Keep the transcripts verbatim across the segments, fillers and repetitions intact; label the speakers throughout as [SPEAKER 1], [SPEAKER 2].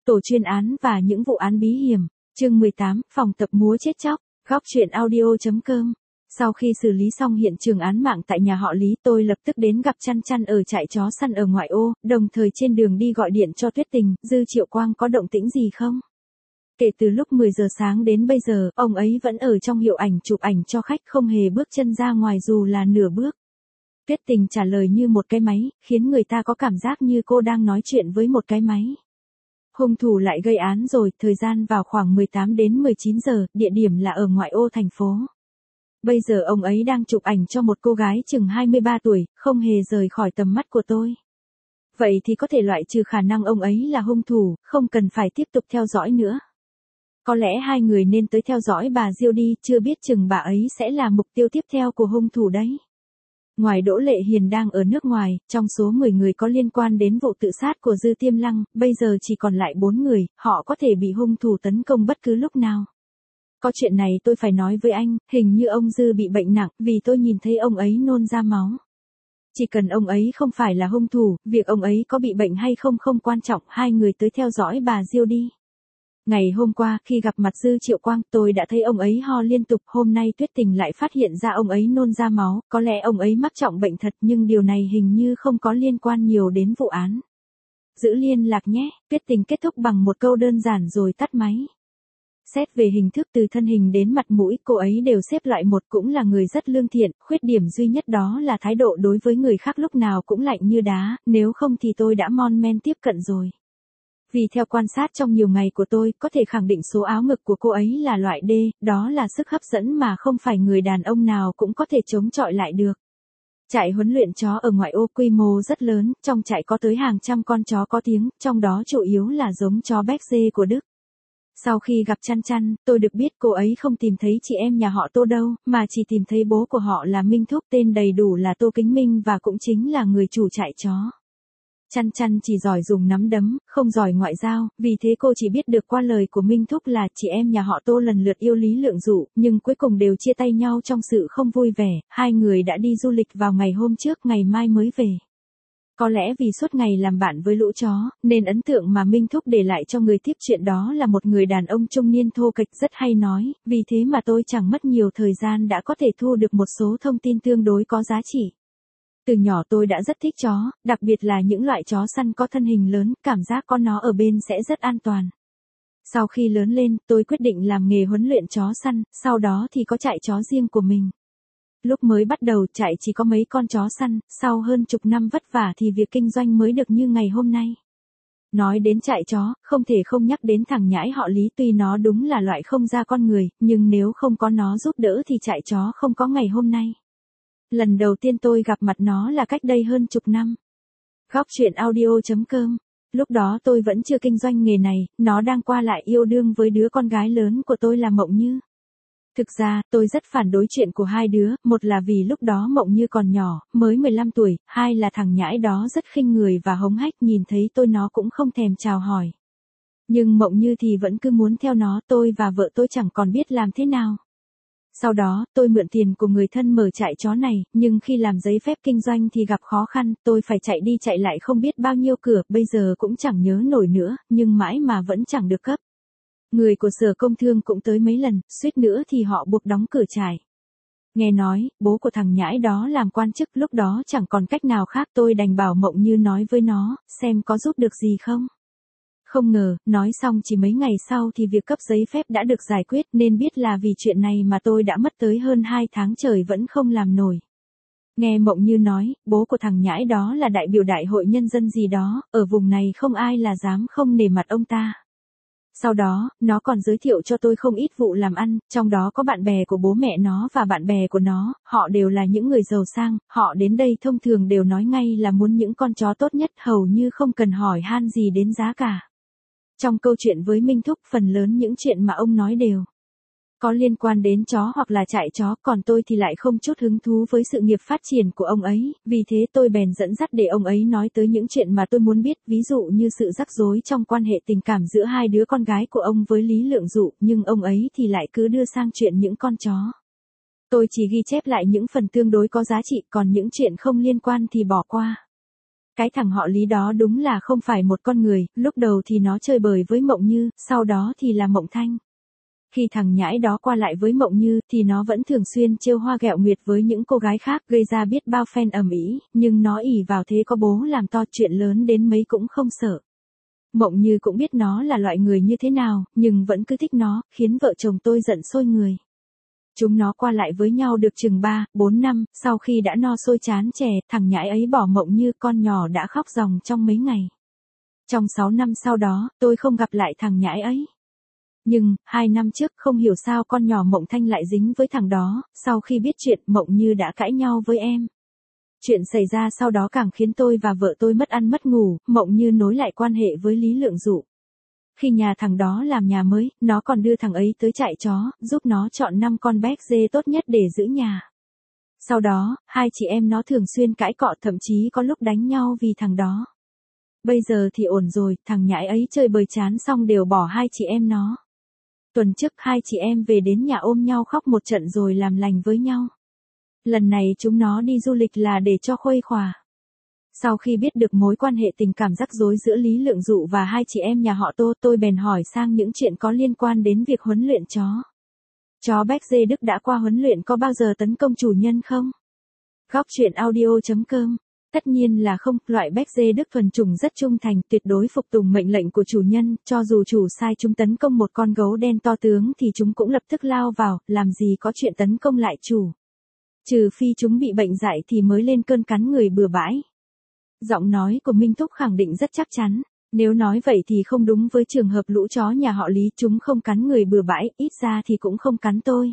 [SPEAKER 1] tổ chuyên án và những vụ án bí hiểm. Chương mười tám, phòng tập múa chết chóc. Góc truyện audio chấm com. Sau khi xử lý xong hiện trường án mạng tại nhà họ Lý, tôi lập tức đến gặp Chăn Chăn ở trại chó săn ở ngoại ô, đồng thời trên đường đi gọi điện cho Tuyết Tình, Dư Triệu Quang có động tĩnh gì không? Kể từ lúc mười giờ sáng đến bây giờ, ông ấy vẫn ở trong hiệu ảnh chụp ảnh cho khách, không hề bước chân ra ngoài dù là nửa bước. Tuyết Tình trả lời như một cái máy, khiến người ta có cảm giác như cô đang nói chuyện với một cái máy. Hung thủ lại gây án rồi, thời gian vào khoảng mười tám đến mười chín giờ, địa điểm là ở ngoại ô thành phố. Bây giờ ông ấy đang chụp ảnh cho một cô gái chừng hai mươi ba tuổi, không hề rời khỏi tầm mắt của tôi. Vậy thì có thể loại trừ khả năng ông ấy là hung thủ, không cần phải tiếp tục theo dõi nữa. Có lẽ hai người nên tới theo dõi bà Diêu đi, chưa biết chừng bà ấy sẽ là mục tiêu tiếp theo của hung thủ đấy. Ngoài Đỗ Lệ Hiền đang ở nước ngoài, trong số mười người có liên quan đến vụ tự sát của Dư Tiêm Lăng, bây giờ chỉ còn lại bốn người, họ có thể bị hung thủ tấn công bất cứ lúc nào. Có chuyện này tôi phải nói với anh, hình như ông Dư bị bệnh nặng, vì tôi nhìn thấy ông ấy nôn ra máu. Chỉ cần ông ấy không phải là hung thủ, việc ông ấy có bị bệnh hay không không quan trọng, hai người tới theo dõi bà Diêu đi. Ngày hôm qua, khi gặp mặt Dư Triệu Quang, tôi đã thấy ông ấy ho liên tục, hôm nay Tuyết Tình lại phát hiện ra ông ấy nôn ra máu, có lẽ ông ấy mắc trọng bệnh thật nhưng điều này hình như không có liên quan nhiều đến vụ án. Giữ liên lạc nhé, Tuyết Tình kết thúc bằng một câu đơn giản rồi tắt máy. Xét về hình thức từ thân hình đến mặt mũi, cô ấy đều xếp loại một, cũng là người rất lương thiện, khuyết điểm duy nhất đó là thái độ đối với người khác lúc nào cũng lạnh như đá, nếu không thì tôi đã mon men tiếp cận rồi. Vì theo quan sát trong nhiều ngày của tôi, có thể khẳng định số áo ngực của cô ấy là loại D, đó là sức hấp dẫn mà không phải người đàn ông nào cũng có thể chống chọi lại được. Trại huấn luyện chó ở ngoại ô quy mô rất lớn, trong trại có tới hàng trăm con chó có tiếng, trong đó chủ yếu là giống chó Becks của Đức. Sau khi gặp Chăn Chăn, tôi được biết cô ấy không tìm thấy chị em nhà họ Tô đâu, mà chỉ tìm thấy bố của họ là Minh Thúc, tên đầy đủ là Tô Kính Minh và cũng chính là người chủ trại chó. Chăn Chăn chỉ giỏi dùng nắm đấm, không giỏi ngoại giao, vì thế cô chỉ biết được qua lời của Minh Thúc là chị em nhà họ Tô lần lượt yêu Lý Lượng Dụ, nhưng cuối cùng đều chia tay nhau trong sự không vui vẻ, hai người đã đi du lịch vào ngày hôm trước, ngày mai mới về. Có lẽ vì suốt ngày làm bạn với lũ chó, nên ấn tượng mà Minh Thúc để lại cho người tiếp chuyện đó là một người đàn ông trung niên thô kệch rất hay nói, vì thế mà tôi chẳng mất nhiều thời gian đã có thể thu được một số thông tin tương đối có giá trị. Từ nhỏ tôi đã rất thích chó, đặc biệt là những loại chó săn có thân hình lớn, cảm giác có nó ở bên sẽ rất an toàn. Sau khi lớn lên, tôi quyết định làm nghề huấn luyện chó săn, sau đó thì có trại chó riêng của mình. Lúc mới bắt đầu trại chỉ có mấy con chó săn, sau hơn chục năm vất vả thì việc kinh doanh mới được như ngày hôm nay. Nói đến trại chó, không thể không nhắc đến thằng nhãi họ Lý, tuy nó đúng là loại không ra con người, nhưng nếu không có nó giúp đỡ thì trại chó không có ngày hôm nay. Lần đầu tiên tôi gặp mặt nó là cách đây hơn chục năm. Góc truyện audio chấm com. Lúc đó tôi vẫn chưa kinh doanh nghề này, nó đang qua lại yêu đương với đứa con gái lớn của tôi là Mộng Như. Thực ra, tôi rất phản đối chuyện của hai đứa, một là vì lúc đó Mộng Như còn nhỏ, mới mười lăm tuổi, hai là thằng nhãi đó rất khinh người và hống hách, nhìn thấy tôi nó cũng không thèm chào hỏi. Nhưng Mộng Như thì vẫn cứ muốn theo nó, tôi và vợ tôi chẳng còn biết làm thế nào. Sau đó, tôi mượn tiền của người thân mở trại chó này, nhưng khi làm giấy phép kinh doanh thì gặp khó khăn, tôi phải chạy đi chạy lại không biết bao nhiêu cửa, bây giờ cũng chẳng nhớ nổi nữa, nhưng mãi mà vẫn chẳng được cấp. Người của Sở Công Thương cũng tới mấy lần, suýt nữa thì họ buộc đóng cửa trại. Nghe nói, bố của thằng nhãi đó làm quan chức, lúc đó chẳng còn cách nào khác, tôi đành bảo Mộng Như nói với nó, xem có giúp được gì không. Không ngờ, nói xong chỉ mấy ngày sau thì việc cấp giấy phép đã được giải quyết, nên biết là vì chuyện này mà tôi đã mất tới hơn hai tháng trời vẫn không làm nổi. Nghe Mộng Như nói, bố của thằng nhãi đó là đại biểu đại hội nhân dân gì đó, ở vùng này không ai là dám không nể mặt ông ta. Sau đó, nó còn giới thiệu cho tôi không ít vụ làm ăn, trong đó có bạn bè của bố mẹ nó và bạn bè của nó, họ đều là những người giàu sang, họ đến đây thông thường đều nói ngay là muốn những con chó tốt nhất, hầu như không cần hỏi han gì đến giá cả. Trong câu chuyện với Minh Thúc, phần lớn những chuyện mà ông nói đều có liên quan đến chó hoặc là trại chó, còn tôi thì lại không chút hứng thú với sự nghiệp phát triển của ông ấy, vì thế tôi bèn dẫn dắt để ông ấy nói tới những chuyện mà tôi muốn biết, ví dụ như sự rắc rối trong quan hệ tình cảm giữa hai đứa con gái của ông với Lý Lượng Dụ, nhưng ông ấy thì lại cứ đưa sang chuyện những con chó. Tôi chỉ ghi chép lại những phần tương đối có giá trị, còn những chuyện không liên quan thì bỏ qua. cái thằng họ Lý đó đúng là không phải một con người, lúc đầu thì nó chơi bời với Mộng Như, sau đó thì là Mộng Thanh. Khi thằng nhãi đó qua lại với Mộng Như thì nó vẫn thường xuyên trêu hoa ghẹo nguyệt với những cô gái khác gây ra biết bao fan ầm ĩ, nhưng nó ỷ vào thế có bố làm to chuyện lớn đến mấy cũng không sợ. Mộng Như cũng biết nó là loại người như thế nào, nhưng vẫn cứ thích nó, khiến vợ chồng tôi giận sôi người. Chúng nó qua lại với nhau được chừng ba, bốn năm, sau khi đã no sôi chán chè, thằng nhãi ấy bỏ Mộng Như con nhỏ đã khóc ròng trong mấy ngày. Trong sáu năm sau đó, tôi không gặp lại thằng nhãi ấy. Nhưng, hai năm trước không hiểu sao con nhỏ Mộng Thanh lại dính với thằng đó, sau khi biết chuyện Mộng Như đã cãi nhau với em. Chuyện xảy ra sau đó càng khiến tôi và vợ tôi mất ăn mất ngủ, Mộng Như nối lại quan hệ với Lý Lượng Dụ. Khi nhà thằng đó làm nhà mới, nó còn đưa thằng ấy tới trại chó, giúp nó chọn năm con béc dê tốt nhất để giữ nhà. Sau đó, hai chị em nó thường xuyên cãi cọ, thậm chí có lúc đánh nhau vì thằng đó. Bây giờ thì ổn rồi, thằng nhãi ấy chơi bời chán xong đều bỏ hai chị em nó. Tuần trước hai chị em về đến nhà ôm nhau khóc một trận rồi làm lành với nhau. Lần này chúng nó đi du lịch là để cho khuây khỏa. Sau khi biết được mối quan hệ tình cảm rắc rối giữa Lý Lượng Dụ và hai chị em nhà họ Tô, tôi bèn hỏi sang những chuyện có liên quan đến việc huấn luyện chó. Chó béc dê Đức đã qua huấn luyện có bao giờ tấn công chủ nhân không? Góc truyện audio chấm com. Tất nhiên là không, loại béc dê Đức thuần chủng rất trung thành, tuyệt đối phục tùng mệnh lệnh của chủ nhân, cho dù chủ sai chúng tấn công một con gấu đen to tướng thì chúng cũng lập tức lao vào, làm gì có chuyện tấn công lại chủ. Trừ phi chúng bị bệnh dại thì mới lên cơn cắn người bừa bãi. Giọng nói của Minh Thúc khẳng định rất chắc chắn, nếu nói vậy thì không đúng với trường hợp lũ chó nhà họ Lý, chúng không cắn người bừa bãi, ít ra thì cũng không cắn tôi.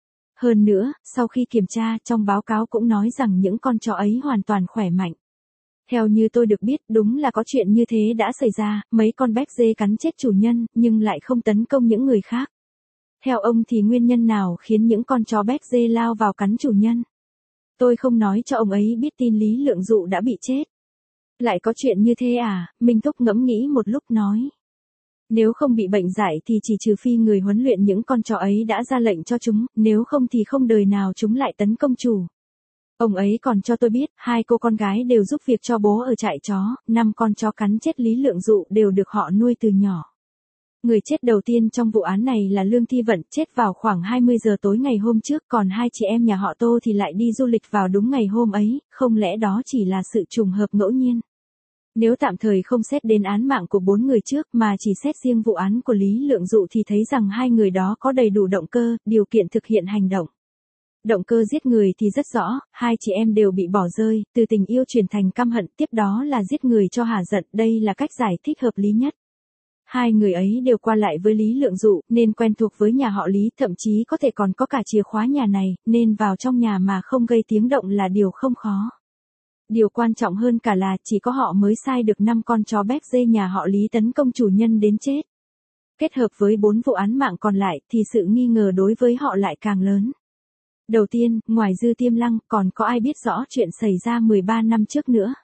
[SPEAKER 1] Hơn nữa, sau khi kiểm tra, trong báo cáo cũng nói rằng những con chó ấy hoàn toàn khỏe mạnh. Theo như tôi được biết, đúng là có chuyện như thế đã xảy ra, mấy con béc dê cắn chết chủ nhân, nhưng lại không tấn công những người khác. Theo ông thì nguyên nhân nào khiến những con chó béc dê lao vào cắn chủ nhân? Tôi không nói cho ông ấy biết tin Lý Lượng Dụ đã bị chết. Lại có chuyện như thế à? Minh Thúc ngẫm nghĩ một lúc nói. Nếu không bị bệnh dại thì chỉ trừ phi người huấn luyện những con chó ấy đã ra lệnh cho chúng, nếu không thì không đời nào chúng lại tấn công chủ. Ông ấy còn cho tôi biết, hai cô con gái đều giúp việc cho bố ở trại chó, năm con chó cắn chết Lý Lượng Dụ đều được họ nuôi từ nhỏ. Người chết đầu tiên trong vụ án này là Lương Thi Vận, chết vào khoảng hai mươi giờ tối ngày hôm trước, còn hai chị em nhà họ Tô thì lại đi du lịch vào đúng ngày hôm ấy, không lẽ đó chỉ là sự trùng hợp ngẫu nhiên? Nếu tạm thời không xét đến án mạng của bốn người trước mà chỉ xét riêng vụ án của Lý Lượng Dụ thì thấy rằng hai người đó có đầy đủ động cơ, điều kiện thực hiện hành động. Động cơ giết người thì rất rõ, hai chị em đều bị bỏ rơi, từ tình yêu chuyển thành căm hận, tiếp đó là giết người cho hả giận, đây là cách giải thích hợp lý nhất. Hai người ấy đều qua lại với Lý Lượng Dụ, nên quen thuộc với nhà họ Lý, thậm chí có thể còn có cả chìa khóa nhà này, nên vào trong nhà mà không gây tiếng động là điều không khó. Điều quan trọng hơn cả là chỉ có họ mới sai được năm con chó béc dê nhà họ Lý tấn công chủ nhân đến chết. Kết hợp với bốn vụ án mạng còn lại thì sự nghi ngờ đối với họ lại càng lớn. Đầu tiên, ngoài Dư Tiêm Lăng, còn có ai biết rõ chuyện xảy ra mười ba năm trước nữa.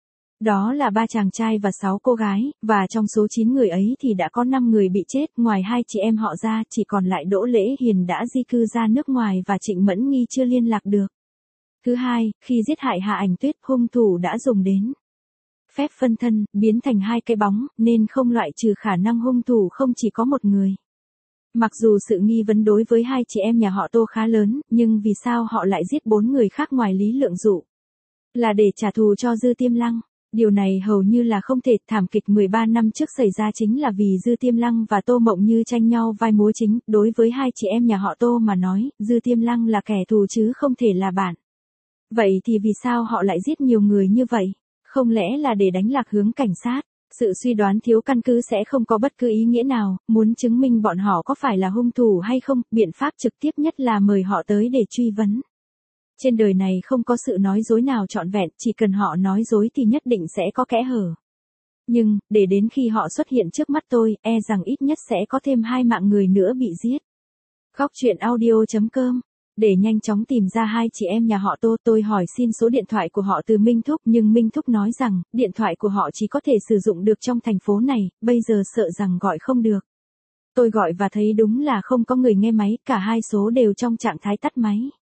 [SPEAKER 1] Đó là ba chàng trai và sáu cô gái, và trong số chín người ấy thì đã có năm người bị chết, ngoài hai chị em họ ra chỉ còn lại Đỗ Lễ Hiền đã di cư ra nước ngoài và Trịnh Mẫn Nghi chưa liên lạc được. Thứ hai, khi giết hại Hạ Ảnh Tuyết, hung thủ đã dùng đến phép phân thân, biến thành hai cái bóng, nên không loại trừ khả năng hung thủ không chỉ có một người. Mặc dù sự nghi vấn đối với hai chị em nhà họ Tô khá lớn, nhưng vì sao họ lại giết bốn người khác ngoài Lý Lượng Dụ? Là để trả thù cho Dư Tiêm Lăng. Điều này hầu như là không thể, thảm kịch mười ba năm trước xảy ra chính là vì Dư Tiêm Lăng và Tô Mộng Như tranh nhau vai múa chính, đối với hai chị em nhà họ Tô mà nói, Dư Tiêm Lăng là kẻ thù chứ không thể là bạn. Vậy thì vì sao họ lại giết nhiều người như vậy? Không lẽ là để đánh lạc hướng cảnh sát? Sự suy đoán thiếu căn cứ sẽ không có bất cứ ý nghĩa nào, muốn chứng minh bọn họ có phải là hung thủ hay không, biện pháp trực tiếp nhất là mời họ tới để truy vấn. Trên đời này không có sự nói dối nào trọn vẹn, chỉ cần họ nói dối thì nhất định sẽ có kẽ hở. Nhưng, để đến khi họ xuất hiện trước mắt tôi, e rằng ít nhất sẽ có thêm hai mạng người nữa bị giết. Góc truyện audio chấm com. Để nhanh chóng tìm ra hai chị em nhà họ Tô, tôi hỏi xin số điện thoại của họ từ Minh Thúc, nhưng Minh Thúc nói rằng, điện thoại của họ chỉ có thể sử dụng được trong thành phố này, bây giờ sợ rằng gọi không được. Tôi gọi và thấy đúng là không có người nghe máy, cả hai số đều trong trạng thái tắt máy.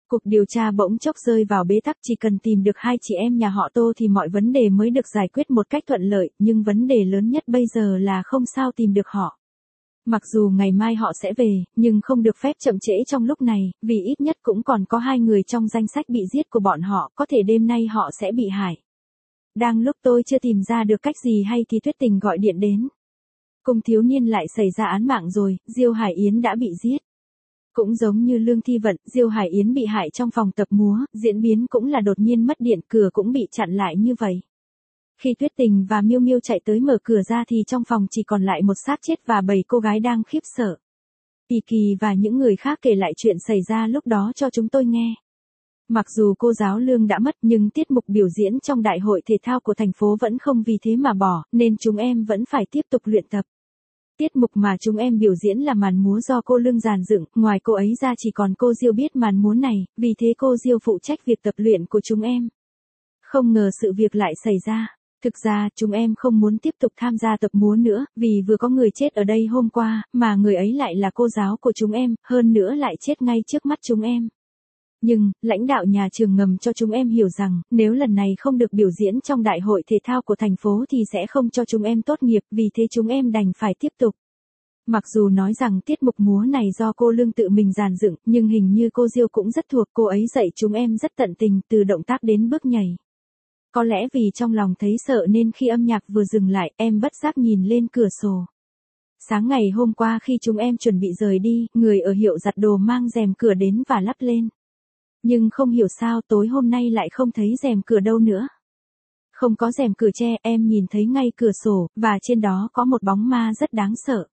[SPEAKER 1] Cuộc điều tra bỗng chốc rơi vào bế tắc, chỉ cần tìm được hai chị em nhà họ Tô thì mọi vấn đề mới được giải quyết một cách thuận lợi, nhưng vấn đề lớn nhất bây giờ là không sao tìm được họ. Mặc dù ngày mai họ sẽ về, nhưng không được phép chậm trễ trong lúc này, vì ít nhất cũng còn có hai người trong danh sách bị giết của bọn họ, có thể đêm nay họ sẽ bị hại. Đang lúc tôi chưa tìm ra được cách gì hay thì Tuyết Tình gọi điện đến. Cung thiếu niên lại xảy ra án mạng rồi, Diêu Hải Yến đã bị giết. Cũng giống như Lương Thi Vận, Diêu Hải Yến bị hại trong phòng tập múa, diễn biến cũng là đột nhiên mất điện, cửa cũng bị chặn lại như vậy. Khi Tuyết Tình và Miêu Miêu chạy tới mở cửa ra thì trong phòng chỉ còn lại một xác chết và bảy cô gái đang khiếp sợ. Kỳ Kỳ và những người khác kể lại chuyện xảy ra lúc đó cho chúng tôi nghe. Mặc dù cô giáo Lương đã mất nhưng tiết mục biểu diễn trong đại hội thể thao của thành phố vẫn không vì thế mà bỏ, nên chúng em vẫn phải tiếp tục luyện tập. Tiết mục mà chúng em biểu diễn là màn múa do cô Lương dàn dựng, ngoài cô ấy ra chỉ còn cô Diêu biết màn múa này, vì thế cô Diêu phụ trách việc tập luyện của chúng em. Không ngờ sự việc lại xảy ra. Thực ra, chúng em không muốn tiếp tục tham gia tập múa nữa, vì vừa có người chết ở đây hôm qua, mà người ấy lại là cô giáo của chúng em, hơn nữa lại chết ngay trước mắt chúng em. Nhưng, lãnh đạo nhà trường ngầm cho chúng em hiểu rằng, nếu lần này không được biểu diễn trong đại hội thể thao của thành phố thì sẽ không cho chúng em tốt nghiệp, vì thế chúng em đành phải tiếp tục. Mặc dù nói rằng tiết mục múa này do cô Lương tự mình dàn dựng, nhưng hình như cô Diêu cũng rất thuộc, cô ấy dạy chúng em rất tận tình, từ động tác đến bước nhảy. Có lẽ vì trong lòng thấy sợ nên khi âm nhạc vừa dừng lại, em bất giác nhìn lên cửa sổ. Sáng ngày hôm qua khi chúng em chuẩn bị rời đi, người ở hiệu giặt đồ mang rèm cửa đến và lắp lên. Nhưng không hiểu sao tối hôm nay lại không thấy rèm cửa đâu nữa. Không có rèm cửa che, em nhìn thấy ngay cửa sổ, và trên đó có một bóng ma rất đáng sợ.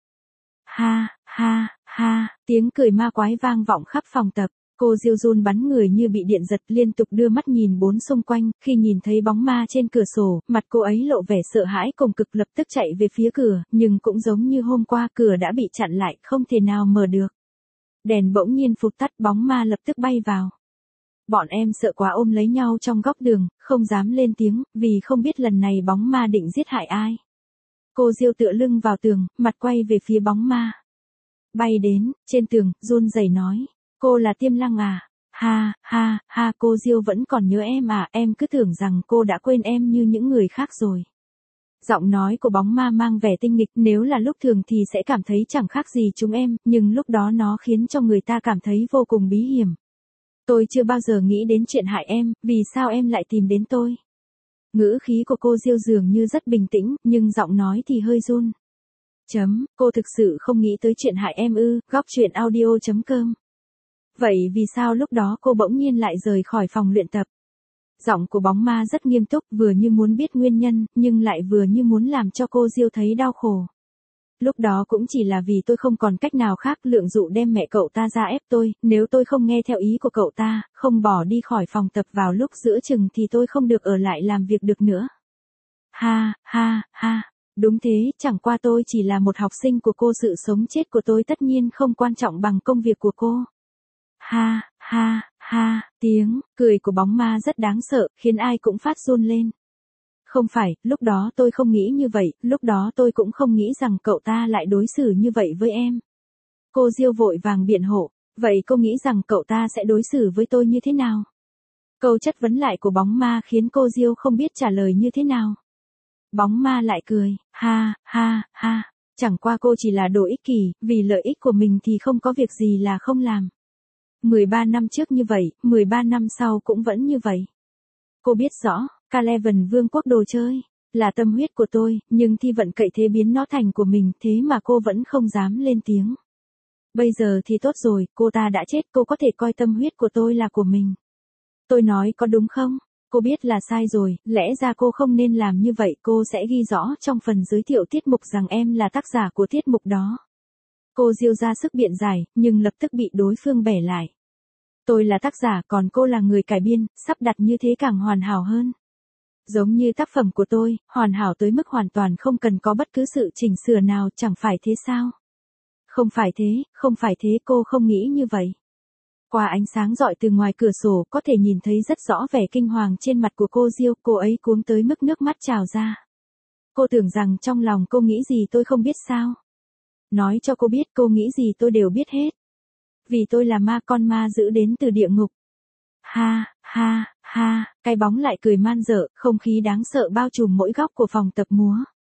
[SPEAKER 1] Ha, ha, ha, tiếng cười ma quái vang vọng khắp phòng tập. Cô Diêu run bắn người như bị điện giật, liên tục đưa mắt nhìn bốn xung quanh, khi nhìn thấy bóng ma trên cửa sổ, mặt cô ấy lộ vẻ sợ hãi cùng cực, lập tức chạy về phía cửa, nhưng cũng giống như hôm qua, cửa đã bị chặn lại, không thể nào mở được. Đèn bỗng nhiên phụt tắt, bóng ma lập tức bay vào. Bọn em sợ quá ôm lấy nhau trong góc đường, không dám lên tiếng, vì không biết lần này bóng ma định giết hại ai. Cô Diêu tựa lưng vào tường, mặt quay về phía bóng ma. Bay đến, trên tường, run rẩy nói. Cô là Tiêm Lăng à? Ha, ha, ha, cô Diêu vẫn còn nhớ em à, em cứ tưởng rằng cô đã quên em như những người khác rồi. Giọng nói của bóng ma mang vẻ tinh nghịch, nếu là lúc thường thì sẽ cảm thấy chẳng khác gì chúng em, nhưng lúc đó nó khiến cho người ta cảm thấy vô cùng bí hiểm. Tôi chưa bao giờ nghĩ đến chuyện hại em, vì sao em lại tìm đến tôi? Ngữ khí của cô Diêu dường như rất bình tĩnh, nhưng giọng nói thì hơi run. Chấm, cô thực sự không nghĩ tới chuyện hại em ư, góc truyện audio chấm com. Vậy vì sao lúc đó cô bỗng nhiên lại rời khỏi phòng luyện tập? Giọng của bóng ma rất nghiêm túc, vừa như muốn biết nguyên nhân, nhưng lại vừa như muốn làm cho cô Diêu thấy đau khổ. Lúc đó cũng chỉ là vì tôi không còn cách nào khác, Lượng Dụ đem mẹ cậu ta ra ép tôi, nếu tôi không nghe theo ý của cậu ta, không bỏ đi khỏi phòng tập vào lúc giữa chừng thì tôi không được ở lại làm việc được nữa. Ha, ha, ha, đúng thế, chẳng qua tôi chỉ là một học sinh của cô, sự sống chết của tôi tất nhiên không quan trọng bằng công việc của cô. Ha, ha, ha, tiếng cười của bóng ma rất đáng sợ, khiến ai cũng phát run lên. Không phải, lúc đó tôi không nghĩ như vậy, lúc đó tôi cũng không nghĩ rằng cậu ta lại đối xử như vậy với em. Cô Diêu vội vàng biện hộ, vậy cô nghĩ rằng cậu ta sẽ đối xử với tôi như thế nào? Câu chất vấn lại của bóng ma khiến cô Diêu không biết trả lời như thế nào. Bóng ma lại cười, ha, ha, ha, chẳng qua cô chỉ là đồ ích kỷ, vì lợi ích của mình thì không có việc gì là không làm. mười ba năm trước như vậy, mười ba năm sau cũng vẫn như vậy. Cô biết rõ, Caleven vương quốc đồ chơi, là tâm huyết của tôi, nhưng Thi Vận cậy thế biến nó thành của mình, thế mà cô vẫn không dám lên tiếng. Bây giờ thì tốt rồi, cô ta đã chết, cô có thể coi tâm huyết của tôi là của mình. Tôi nói có đúng không? Cô biết là sai rồi, lẽ ra cô không nên làm như vậy, cô sẽ ghi rõ trong phần giới thiệu tiết mục rằng em là tác giả của tiết mục đó. Cô Diêu ra sức biện giải, nhưng lập tức bị đối phương bẻ lại. Tôi là tác giả, còn cô là người cải biên, sắp đặt như thế càng hoàn hảo hơn. Giống như tác phẩm của tôi, hoàn hảo tới mức hoàn toàn không cần có bất cứ sự chỉnh sửa nào, chẳng phải thế sao? Không phải thế, không phải thế, cô không nghĩ như vậy. Qua ánh sáng rọi từ ngoài cửa sổ, có thể nhìn thấy rất rõ vẻ kinh hoàng trên mặt của cô Diêu, cô ấy cuống tới mức nước mắt trào ra. Cô tưởng rằng trong lòng cô nghĩ gì tôi không biết sao? Nói cho cô biết, cô nghĩ gì tôi đều biết hết. Vì tôi là ma, con ma giữ đến từ địa ngục. ha, ha, ha, cái bóng lại cười man dợ, không khí đáng sợ bao trùm mỗi góc của phòng tập múa.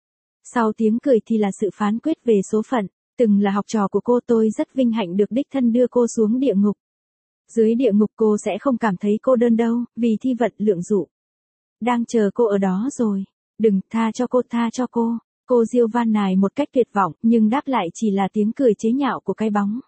[SPEAKER 1] Sau tiếng cười thì là sự phán quyết về số phận, từng là học trò của cô tôi rất vinh hạnh được đích thân đưa cô xuống địa ngục. Dưới địa ngục cô sẽ không cảm thấy cô đơn đâu, vì thi vận lượng dụ đang chờ cô ở đó rồi. Đừng, tha cho cô, tha cho cô. Cô Diêu van nài một cách tuyệt vọng, nhưng đáp lại chỉ là tiếng cười chế nhạo của cái bóng.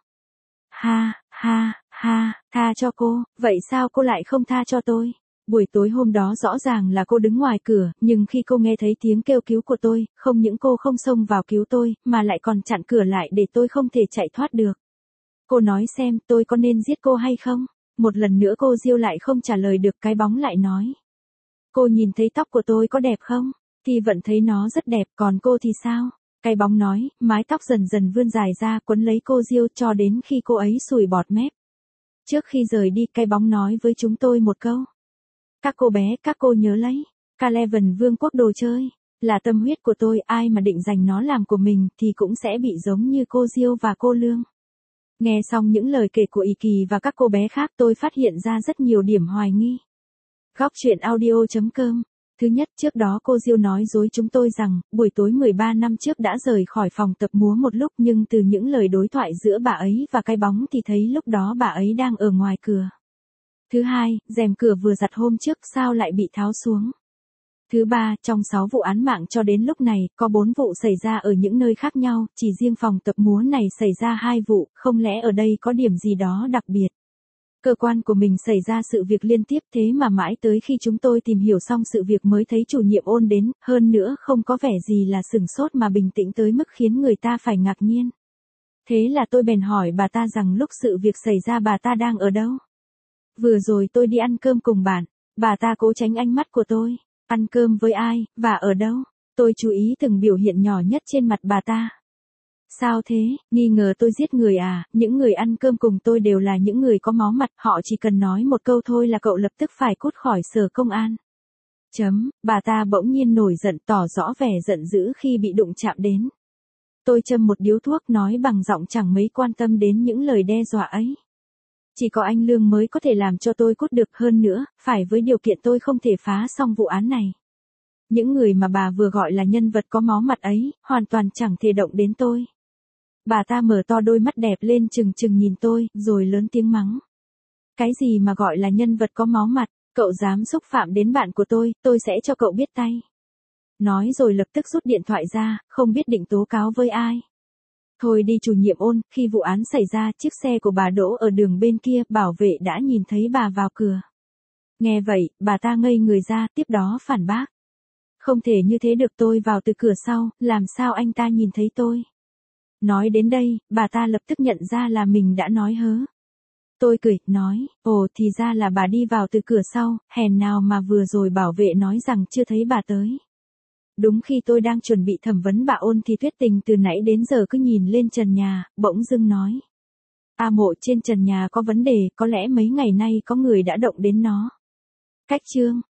[SPEAKER 1] Ha, ha, ha, tha cho cô, vậy sao cô lại không tha cho tôi? Buổi tối hôm đó rõ ràng là cô đứng ngoài cửa, nhưng khi cô nghe thấy tiếng kêu cứu của tôi, không những cô không xông vào cứu tôi, mà lại còn chặn cửa lại để tôi không thể chạy thoát được. Cô nói xem tôi có nên giết cô hay không? Một lần nữa cô Diêu lại không trả lời được, cái bóng lại nói. Cô nhìn thấy tóc của tôi có đẹp không? Thì vẫn thấy nó rất đẹp, còn cô thì sao? Cái bóng nói, mái tóc dần dần vươn dài ra quấn lấy cô Diêu cho đến khi cô ấy sùi bọt mép. Trước khi rời đi, cái bóng nói với chúng tôi một câu. Các cô bé, các cô nhớ lấy, Caleven vương quốc đồ chơi, là tâm huyết của tôi, ai mà định dành nó làm của mình thì cũng sẽ bị giống như cô Diêu và cô Lương. Nghe xong những lời kể của Y Kỳ và các cô bé khác, tôi phát hiện ra rất nhiều điểm hoài nghi. Góc truyện audio chấm com. Thứ nhất, trước đó cô Diêu nói dối chúng tôi rằng, buổi tối mười ba năm trước đã rời khỏi phòng tập múa một lúc, nhưng từ những lời đối thoại giữa bà ấy và cái bóng thì thấy lúc đó bà ấy đang ở ngoài cửa. Thứ hai, rèm cửa vừa giặt hôm trước sao lại bị tháo xuống. Thứ ba, trong sáu vụ án mạng cho đến lúc này, có bốn vụ xảy ra ở những nơi khác nhau, chỉ riêng phòng tập múa này xảy ra hai vụ, không lẽ ở đây có điểm gì đó đặc biệt. Cơ quan của mình xảy ra sự việc liên tiếp, thế mà mãi tới khi chúng tôi tìm hiểu xong sự việc mới thấy chủ nhiệm ôn đến, hơn nữa không có vẻ gì là sửng sốt mà bình tĩnh tới mức khiến người ta phải ngạc nhiên. Thế là tôi bèn hỏi bà ta rằng lúc sự việc xảy ra bà ta đang ở đâu. Vừa rồi tôi đi ăn cơm cùng bạn, bà ta cố tránh ánh mắt của tôi. Ăn cơm với ai, và ở đâu? Tôi chú ý từng biểu hiện nhỏ nhất trên mặt bà ta. Sao thế, nghi ngờ tôi giết người à? Những người ăn cơm cùng tôi đều là những người có máu mặt, họ chỉ cần nói một câu thôi là cậu lập tức phải cút khỏi sở công an. Chấm, bà ta bỗng nhiên nổi giận, tỏ rõ vẻ giận dữ khi bị đụng chạm đến. Tôi châm một điếu thuốc, nói bằng giọng chẳng mấy quan tâm đến những lời đe dọa ấy. Chỉ có anh Lương mới có thể làm cho tôi cút được, hơn nữa, phải với điều kiện tôi không thể phá xong vụ án này. Những người mà bà vừa gọi là nhân vật có máu mặt ấy, hoàn toàn chẳng thể động đến tôi. Bà ta mở to đôi mắt đẹp lên trừng trừng nhìn tôi, rồi lớn tiếng mắng. Cái gì mà gọi là nhân vật có máu mặt, cậu dám xúc phạm đến bạn của tôi, tôi sẽ cho cậu biết tay. Nói rồi lập tức rút điện thoại ra, không biết định tố cáo với ai. Thôi đi chủ nhiệm ôn, khi vụ án xảy ra chiếc xe của bà đỗ ở đường bên kia, bảo vệ đã nhìn thấy bà vào cửa. Nghe vậy, bà ta ngây người ra, tiếp đó phản bác. Không thể như thế được, tôi vào từ cửa sau, làm sao anh ta nhìn thấy tôi. Nói đến đây, bà ta lập tức nhận ra là mình đã nói hớ. Tôi cười, nói, ồ thì ra là bà đi vào từ cửa sau, hèn nào mà vừa rồi bảo vệ nói rằng chưa thấy bà tới. Đúng khi tôi đang chuẩn bị thẩm vấn bà ôn thì Tuyết Tình từ nãy đến giờ cứ nhìn lên trần nhà, bỗng dưng nói. A Mộ, trên trần nhà có vấn đề, có lẽ mấy ngày nay có người đã động đến nó. Cách chương.